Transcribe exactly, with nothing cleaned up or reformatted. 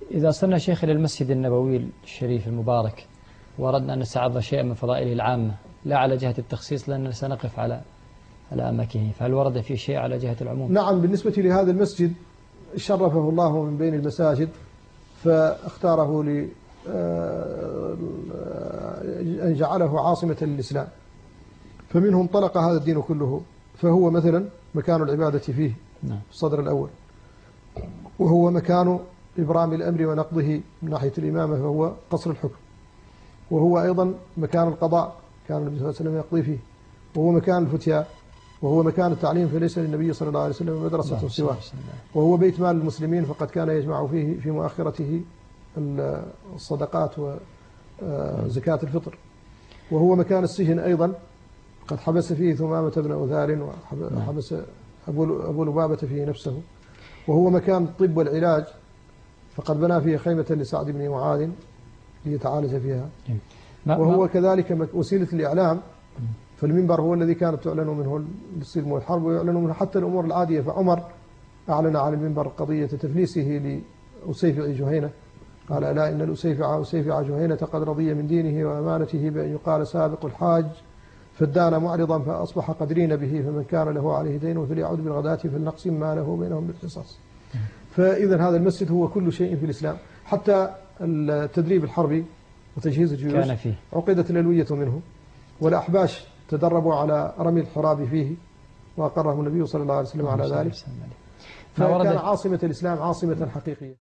إذا صرنا شيخ إلى المسجد النبوي الشريف المبارك وأردنا أن نستعرض شيئا من فضائله العامة لا على جهة التخصيص لأننا سنقف على على أماكنه، فهل ورد في شيء على جهة العموم؟ نعم، بالنسبة لهذا المسجد شرفه الله من بين المساجد فاختاره ل أن جعله عاصمة للإسلام، فمنه انطلق هذا الدين كله، فهو مثلا مكان العبادة فيه نعم. الصدر الأول، وهو مكان إبرام الأمر ونقضه من ناحية الإمامة فهو قصر الحكم، وهو أيضا مكان القضاء كان النبي صلى الله عليه وسلم يقضي فيه، وهو مكان الفتيا، وهو مكان التعليم فليس للنبي صلى الله عليه وسلم مدرسة سواه، وهو بيت مال المسلمين فقد كان يجمع فيه في مؤخرته الصدقات وزكاة الفطر، وهو مكان السجن أيضا قد حبس فيه ثمامة بن أثار وحبس أبو لبابة فيه نفسه، وهو مكان الطب والعلاج فقد بنى فيه خيمة لسعد بن معاذ ليتعالج فيها، وهو كذلك وسيلة الإعلام، فالمنبر هو الذي كانت تعلن منه السلم والحرب ويعلن منه حتى الأمور العادية، فعمر أعلن على المنبر قضية تفليسه لأسيفع جهينة، قال ألا إن الأسيفع أسيفع جهينة قد رضي من دينه وأمانته بأن يقال سابق الحاج فدان معرضا فأصبح قدرين به، فمن كان له عليه دين فليعود بالغداة فلنقسم ما له بينهم بالقصاص. فإذا هذا المسجد هو كل شيء في الإسلام، حتى التدريب الحربي وتجهيز الجيوش كان فيه، عقدت الألوية منه، والأحباش تدربوا على رمي الحراب فيه وأقرهم النبي صلى الله عليه وسلم على ذلك، فكان عاصمة الإسلام عاصمة حقيقية.